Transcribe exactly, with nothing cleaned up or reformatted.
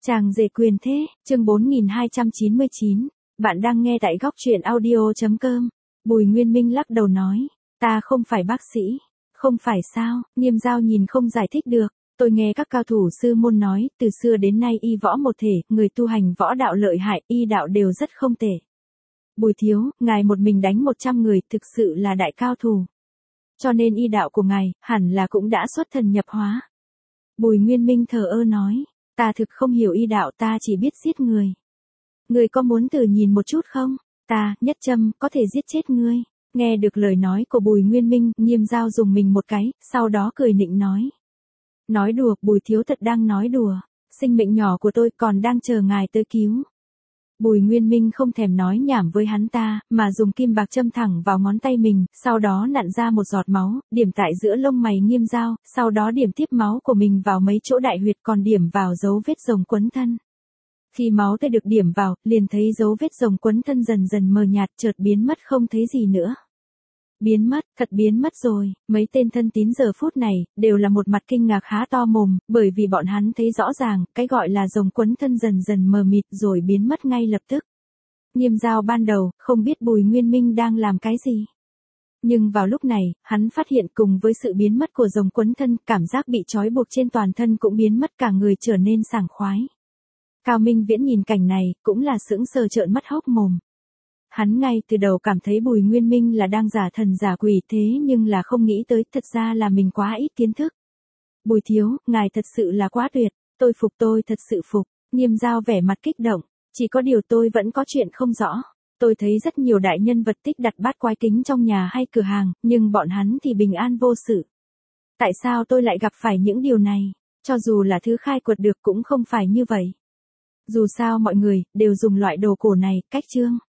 Chàng rể quyền thế, chương bốn nghìn hai trăm chín mươi chín. Bạn đang nghe tại góc truyện audio.com. Bùi Nguyên Minh lắc đầu nói, ta không phải bác sĩ. Không phải sao, Nghiêm Giao nhìn không giải thích được. Tôi nghe các cao thủ sư môn nói, từ xưa đến nay y võ một thể, người tu hành võ đạo lợi hại, y đạo đều rất không tệ. Bùi thiếu, ngài một mình đánh một trăm người, thực sự là đại cao thủ. Cho nên y đạo của ngài, hẳn là cũng đã xuất thần nhập hóa. Bùi Nguyên Minh thờ ơ nói, ta thực không hiểu y đạo, ta chỉ biết giết người. Người có muốn thử nhìn một chút không? Ta, Nhất Châm, có thể giết chết ngươi. Nghe được lời nói của Bùi Nguyên Minh, Nghiêm Giao dùng mình một cái, sau đó cười nịnh nói. Nói đùa, Bùi thiếu thật đang nói đùa. Sinh mệnh nhỏ của tôi còn đang chờ ngài tới cứu. Bùi Nguyên Minh không thèm nói nhảm với hắn ta, mà dùng kim bạc châm thẳng vào ngón tay mình, sau đó nặn ra một giọt máu, điểm tại giữa lông mày Nghiêm Giao, sau đó điểm tiếp máu của mình vào mấy chỗ đại huyệt, còn điểm vào dấu vết rồng quấn thân. Khi máu tê được điểm vào, liền thấy dấu vết rồng quấn thân dần dần mờ nhạt, chợt biến mất không thấy gì nữa. Biến mất, thật biến mất rồi. Mấy tên thân tín giờ phút này, đều là một mặt kinh ngạc há to mồm, bởi vì bọn hắn thấy rõ ràng, cái gọi là rồng quấn thân dần dần mờ mịt rồi biến mất ngay lập tức. Nghiêm Giao ban đầu, không biết Bùi Nguyên Minh đang làm cái gì. Nhưng vào lúc này, hắn phát hiện cùng với sự biến mất của rồng quấn thân, cảm giác bị trói buộc trên toàn thân cũng biến mất, cả người trở nên sảng khoái. Cao Minh Viễn nhìn cảnh này, cũng là sững sờ trợn mắt hốc mồm. Hắn ngay từ đầu cảm thấy Bùi Nguyên Minh là đang giả thần giả quỷ, thế nhưng là không nghĩ tới, thật ra là mình quá ít kiến thức. Bùi thiếu, ngài thật sự là quá tuyệt, tôi phục, tôi thật sự phục. Nghiêm Giao vẻ mặt kích động, chỉ có điều tôi vẫn có chuyện không rõ. Tôi thấy rất nhiều đại nhân vật tích đặt bát quái kính trong nhà hay cửa hàng, nhưng bọn hắn thì bình an vô sự. Tại sao tôi lại gặp phải những điều này? Cho dù là thứ khai quật được cũng không phải như vậy. Dù sao mọi người, đều dùng loại đồ cổ này, cách trương.